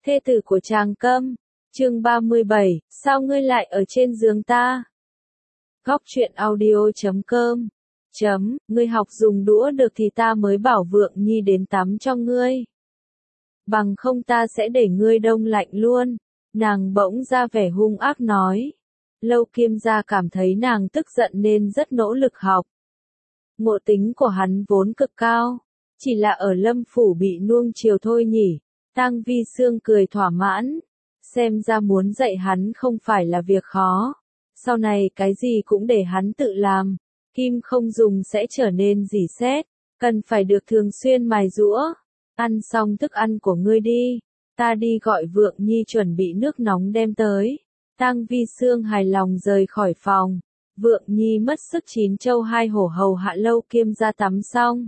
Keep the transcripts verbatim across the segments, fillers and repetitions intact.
Thê tử của Tràng Câm. Chương ba mươi bảy, sao ngươi lại ở trên giường ta? Góc truyện audio chấm com. Chấm, ngươi học dùng đũa được thì ta mới bảo Vượng Nhi đến tắm cho ngươi. Bằng không ta sẽ để ngươi đông lạnh luôn. Nàng bỗng ra vẻ hung ác nói. Lâu Kiêm gia cảm thấy nàng tức giận nên rất nỗ lực học. Ngộ tính của hắn vốn cực cao. Chỉ là ở Lâm Phủ bị nuông chiều thôi nhỉ. Tang Vi Sương cười thỏa mãn. Xem ra muốn dạy hắn không phải là việc khó. Sau này cái gì cũng để hắn tự làm. Kim không dùng sẽ trở nên rỉ sét. Cần phải được thường xuyên mài giũa. Ăn xong thức ăn của ngươi đi. Ta đi gọi Vượng Nhi chuẩn bị nước nóng đem tới. Tang Vi Sương hài lòng rời khỏi phòng. Vượng Nhi mất sức chín châu hai hổ hầu hạ Lâu Kiêm gia tắm xong.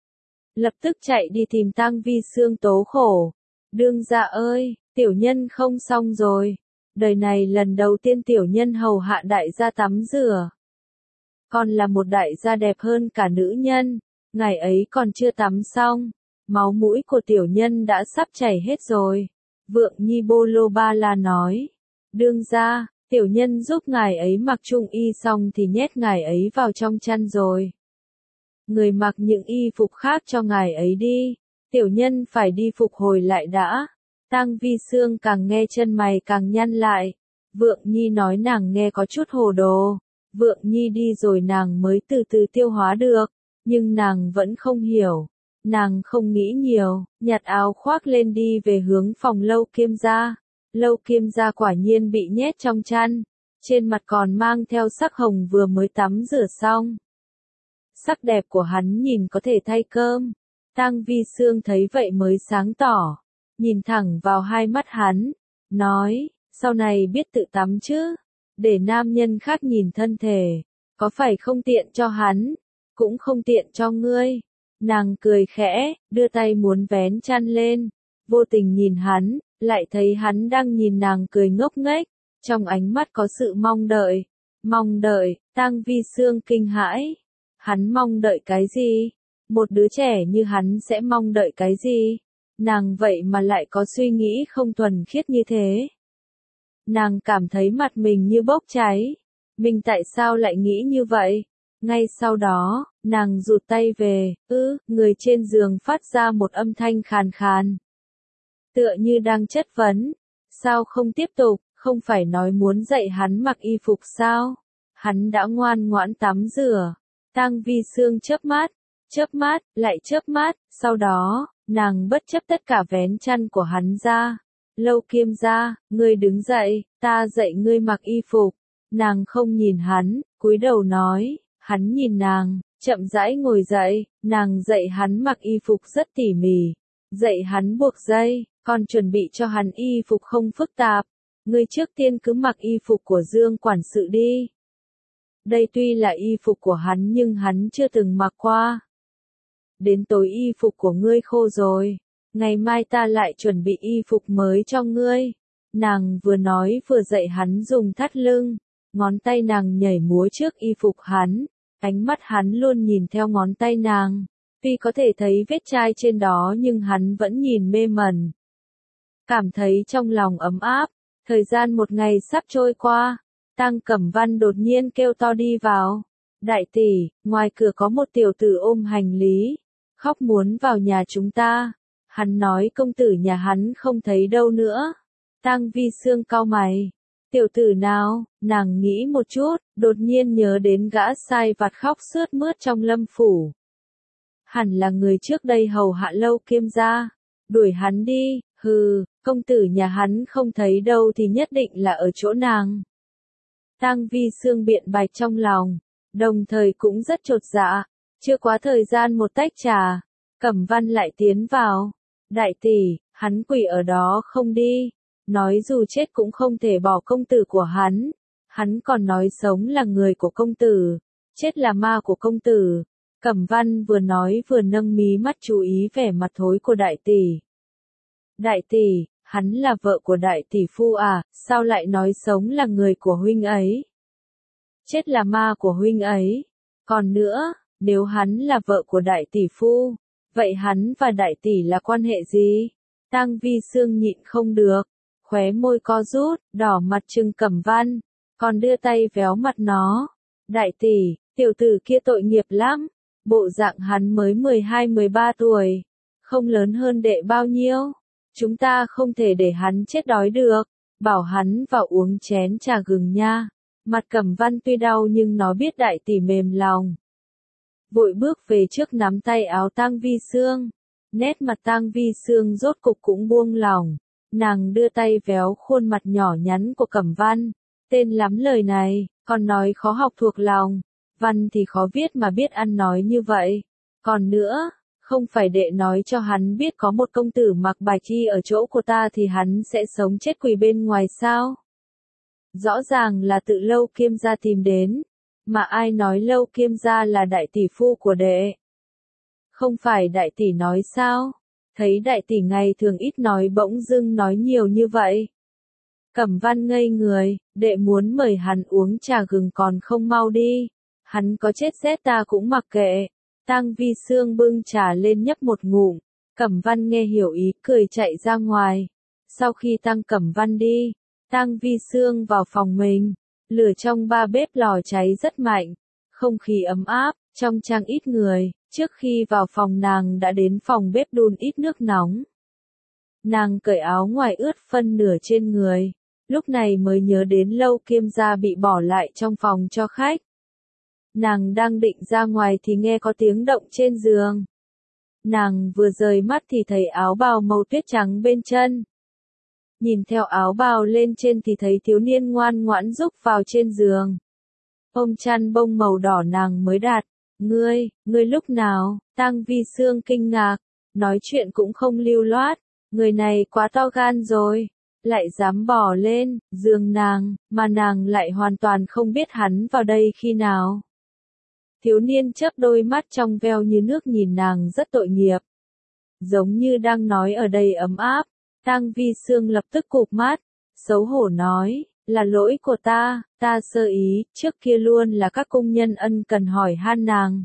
Lập tức chạy đi tìm Tang Vi Sương tố khổ. Đương gia ơi, tiểu nhân không xong rồi. Đời này lần đầu tiên tiểu nhân hầu hạ đại gia tắm rửa. Còn là một đại gia đẹp hơn cả nữ nhân. Ngày ấy còn chưa tắm xong. Máu mũi của tiểu nhân đã sắp chảy hết rồi. Vượng Nhi bô lô ba la nói. Đương gia, tiểu nhân giúp ngài ấy mặc trung y xong thì nhét ngài ấy vào trong chăn rồi. Người mặc những y phục khác cho ngài ấy đi. Tiểu nhân phải đi phục hồi lại đã. Tang Vi Sương càng nghe chân mày càng nhăn lại. Vượng Nhi nói nàng nghe có chút hồ đồ. Vượng Nhi đi rồi nàng mới từ từ tiêu hóa được. Nhưng nàng vẫn không hiểu. Nàng không nghĩ nhiều, nhặt áo khoác lên đi về hướng phòng Lâu Kiêm gia. Lâu Kiêm gia quả nhiên bị nhét trong chăn. Trên mặt còn mang theo sắc hồng vừa mới tắm rửa xong. Sắc đẹp của hắn nhìn có thể thay cơm. Tang Vi Sương thấy vậy mới sáng tỏ. Nhìn thẳng vào hai mắt hắn. Nói, sau này biết tự tắm chứ. Để nam nhân khác nhìn thân thể. Có phải không tiện cho hắn. Cũng không tiện cho ngươi. Nàng cười khẽ, đưa tay muốn vén chăn lên. Vô tình nhìn hắn, lại thấy hắn đang nhìn nàng cười ngốc nghếch. Trong ánh mắt có sự mong đợi. Mong đợi, Tang Vi Sương kinh hãi. Hắn mong đợi cái gì? Một đứa trẻ như hắn sẽ mong đợi cái gì? Nàng vậy mà lại có suy nghĩ không thuần khiết như thế. Nàng cảm thấy mặt mình như bốc cháy. Mình tại sao lại nghĩ như vậy? Ngay sau đó, nàng rụt tay về, ư, người trên giường phát ra một âm thanh khàn khàn. Tựa như đang chất vấn. Sao không tiếp tục, không phải nói muốn dạy hắn mặc y phục sao? Hắn đã ngoan ngoãn tắm rửa. Tang Vi Sương chớp mắt, chớp mắt, lại chớp mắt, sau đó, nàng bất chấp tất cả vén chăn của hắn ra. Lâu Kiêm gia, ngươi đứng dậy, ta dạy ngươi mặc y phục. Nàng không nhìn hắn, cúi đầu nói, hắn nhìn nàng, chậm rãi ngồi dậy, nàng dạy hắn mặc y phục rất tỉ mỉ. Dạy hắn buộc dây, còn chuẩn bị cho hắn y phục không phức tạp. Ngươi trước tiên cứ mặc y phục của Dương quản sự đi. Đây tuy là y phục của hắn nhưng hắn chưa từng mặc qua. Đến tối y phục của ngươi khô rồi. Ngày mai ta lại chuẩn bị y phục mới cho ngươi. Nàng vừa nói vừa dạy hắn dùng thắt lưng. Ngón tay nàng nhảy múa trước y phục hắn. Ánh mắt hắn luôn nhìn theo ngón tay nàng. Tuy có thể thấy vết chai trên đó nhưng hắn vẫn nhìn mê mẩn. Cảm thấy trong lòng ấm áp. Thời gian một ngày sắp trôi qua. Tang Cẩm Văn đột nhiên kêu to đi vào. Đại tỷ, ngoài cửa có một tiểu tử ôm hành lý. Khóc muốn vào nhà chúng ta. Hắn nói công tử nhà hắn không thấy đâu nữa. Tang Vi Sương cau mày. Tiểu tử nào, nàng nghĩ một chút, đột nhiên nhớ đến gã sai vặt khóc sướt mướt trong Lâm Phủ. Hẳn là người trước đây hầu hạ Lâu Kiêm gia. Đuổi hắn đi, hừ, công tử nhà hắn không thấy đâu thì nhất định là ở chỗ nàng. Tang Vi Sương biện bạch trong lòng, đồng thời cũng rất chột dạ. Chưa quá thời gian một tách trà, Cẩm Văn lại tiến vào. Đại tỷ, hắn quỷ ở đó không đi. Nói dù chết cũng không thể bỏ công tử của hắn. Hắn còn nói sống là người của công tử, chết là ma của công tử. Cẩm Văn vừa nói vừa nâng mí mắt chú ý vẻ mặt thối của đại tỷ. Đại tỷ, hắn là vợ của đại tỷ phu à, sao lại nói sống là người của huynh ấy? Chết là ma của huynh ấy. Còn nữa, nếu hắn là vợ của đại tỷ phu, vậy hắn và đại tỷ là quan hệ gì? Tang Vi Sương nhịn không được, khóe môi co rút, đỏ mặt trừng Cẩm Văn, còn đưa tay véo mặt nó. Đại tỷ, tiểu tử kia tội nghiệp lắm, bộ dạng hắn mới mười hai mười ba tuổi, không lớn hơn đệ bao nhiêu. Chúng ta không thể để hắn chết đói được, bảo hắn vào uống chén trà gừng nha. Mặt Cẩm Văn tuy đau nhưng nó biết đại tỷ mềm lòng. Vội bước về trước nắm tay áo Tang Vi Sương. Nét mặt Tang Vi Sương rốt cục cũng buông lỏng. Nàng đưa tay véo khuôn mặt nhỏ nhắn của Cẩm Văn. Tên lắm lời này, còn nói khó học thuộc lòng. Văn thì khó viết mà biết ăn nói như vậy. Còn nữa, không phải đệ nói cho hắn biết có một công tử mặc bạch y ở chỗ của ta thì hắn sẽ sống chết quỳ bên ngoài sao? Rõ ràng là tự Lâu Kiêm gia tìm đến, mà ai nói Lâu Kiêm gia là đại tỷ phu của đệ? Không phải đại tỷ nói sao? Thấy đại tỷ ngày thường ít nói bỗng dưng nói nhiều như vậy. Cẩm Văn ngây người, đệ muốn mời hắn uống trà gừng còn không mau đi. Hắn có chết rét ta cũng mặc kệ. Tang Vi Sương bưng trà lên nhấp một ngụm. Cẩm Văn nghe hiểu ý cười chạy ra ngoài. Sau khi Tang Cẩm Văn đi, Tang Vi Sương vào phòng mình. Lửa trong ba bếp lò cháy rất mạnh. Không khí ấm áp, trong trang ít người. Trước khi vào phòng nàng đã đến phòng bếp đun ít nước nóng. Nàng cởi áo ngoài ướt phân nửa trên người. Lúc này mới nhớ đến Lâu Kiêm gia bị bỏ lại trong phòng cho khách. Nàng đang định ra ngoài thì nghe có tiếng động trên giường. Nàng vừa rời mắt thì thấy áo bào màu tuyết trắng bên chân. Nhìn theo áo bào lên trên thì thấy thiếu niên ngoan ngoãn rúc vào trên giường. Ôm chăn bông màu đỏ nàng mới đặt. Ngươi, ngươi lúc nào? Tang Vi Sương kinh ngạc, nói chuyện cũng không lưu loát. Người này quá to gan rồi, lại dám bỏ lên giường nàng, mà nàng lại hoàn toàn không biết hắn vào đây khi nào. Thiếu niên chớp đôi mắt trong veo như nước nhìn nàng rất tội nghiệp. Giống như đang nói ở đây ấm áp. Tang Vi Sương lập tức cụp mắt, xấu hổ nói, là lỗi của ta, ta sơ ý, trước kia luôn là các cung nhân ân cần hỏi han nàng.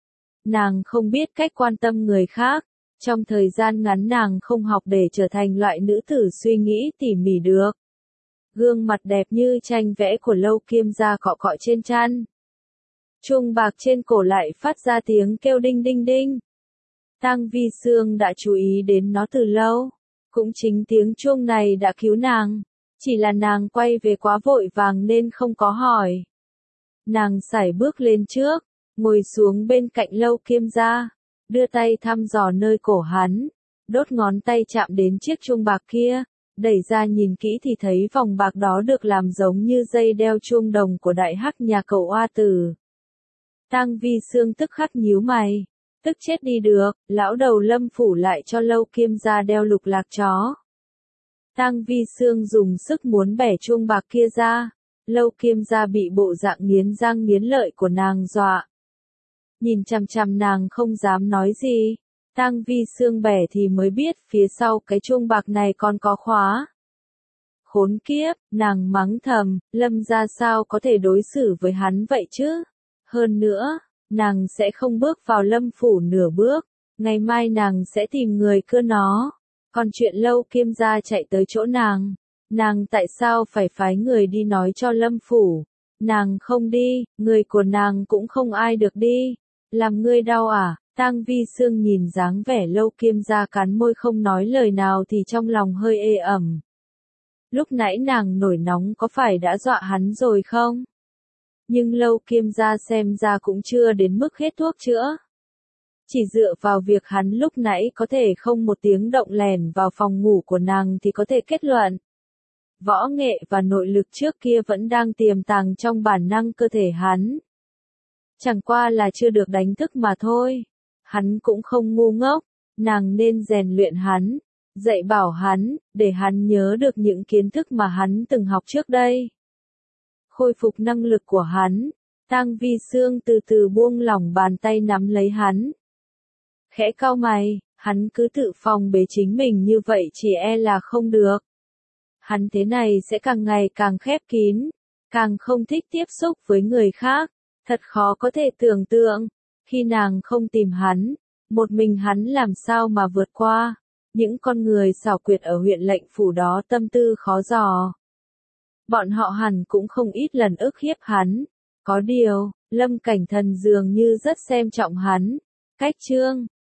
Nàng không biết cách quan tâm người khác, trong thời gian ngắn nàng không học để trở thành loại nữ tử suy nghĩ tỉ mỉ được. Gương mặt đẹp như tranh vẽ của Lâu Kiêm gia cọ cọ trên chăn. Chuông bạc trên cổ lại phát ra tiếng kêu đinh đinh đinh. Tang Vi Sương đã chú ý đến nó từ lâu. Cũng chính tiếng chuông này đã cứu nàng. Chỉ là nàng quay về quá vội vàng nên không có hỏi. Nàng sải bước lên trước, ngồi xuống bên cạnh Lâu Kiêm gia, đưa tay thăm dò nơi cổ hắn, đốt ngón tay chạm đến chiếc chuông bạc kia, đẩy ra nhìn kỹ thì thấy vòng bạc đó được làm giống như dây đeo chuông đồng của đại hắc nhà cậu oa tử. Tang Vi Sương tức khắc nhíu mày, tức chết đi được, lão đầu Lâm phủ lại cho Lâu Kiêm gia đeo lục lạc chó. Tang Vi Sương dùng sức muốn bẻ chuông bạc kia ra, Lâu Kiêm gia bị bộ dạng nghiến răng nghiến lợi của nàng dọa. Nhìn chằm chằm nàng không dám nói gì, Tang Vi Sương bẻ thì mới biết phía sau cái chuông bạc này còn có khóa. Khốn kiếp, nàng mắng thầm, Lâm gia sao có thể đối xử với hắn vậy chứ? Hơn nữa, nàng sẽ không bước vào Lâm phủ nửa bước, ngày mai nàng sẽ tìm người cưa nó. Còn chuyện Lâu Kiêm gia chạy tới chỗ nàng, nàng tại sao phải phái người đi nói cho Lâm phủ? Nàng không đi, người của nàng cũng không ai được đi. Làm ngươi đau à? Tang Vi Sương nhìn dáng vẻ Lâu Kiêm gia cắn môi không nói lời nào thì trong lòng hơi ê ẩm. Lúc nãy nàng nổi nóng có phải đã dọa hắn rồi không? Nhưng Lâu Kiêm gia xem ra cũng chưa đến mức hết thuốc chữa. Chỉ dựa vào việc hắn lúc nãy có thể không một tiếng động lèn vào phòng ngủ của nàng thì có thể kết luận. Võ nghệ và nội lực trước kia vẫn đang tiềm tàng trong bản năng cơ thể hắn. Chẳng qua là chưa được đánh thức mà thôi. Hắn cũng không ngu ngốc, nàng nên rèn luyện hắn, dạy bảo hắn, để hắn nhớ được những kiến thức mà hắn từng học trước đây. Khôi phục năng lực của hắn, Tang Vi Sương từ từ buông lỏng bàn tay nắm lấy hắn. Khẽ cau mày, hắn cứ tự phòng bế chính mình như vậy chỉ e là không được. Hắn thế này sẽ càng ngày càng khép kín, càng không thích tiếp xúc với người khác. Thật khó có thể tưởng tượng, khi nàng không tìm hắn, một mình hắn làm sao mà vượt qua. Những con người xảo quyệt ở huyện lệnh phủ đó tâm tư khó dò. Bọn họ hẳn cũng không ít lần ức hiếp hắn. Có điều, Lâm Cảnh Thần dường như rất xem trọng hắn. Cách chương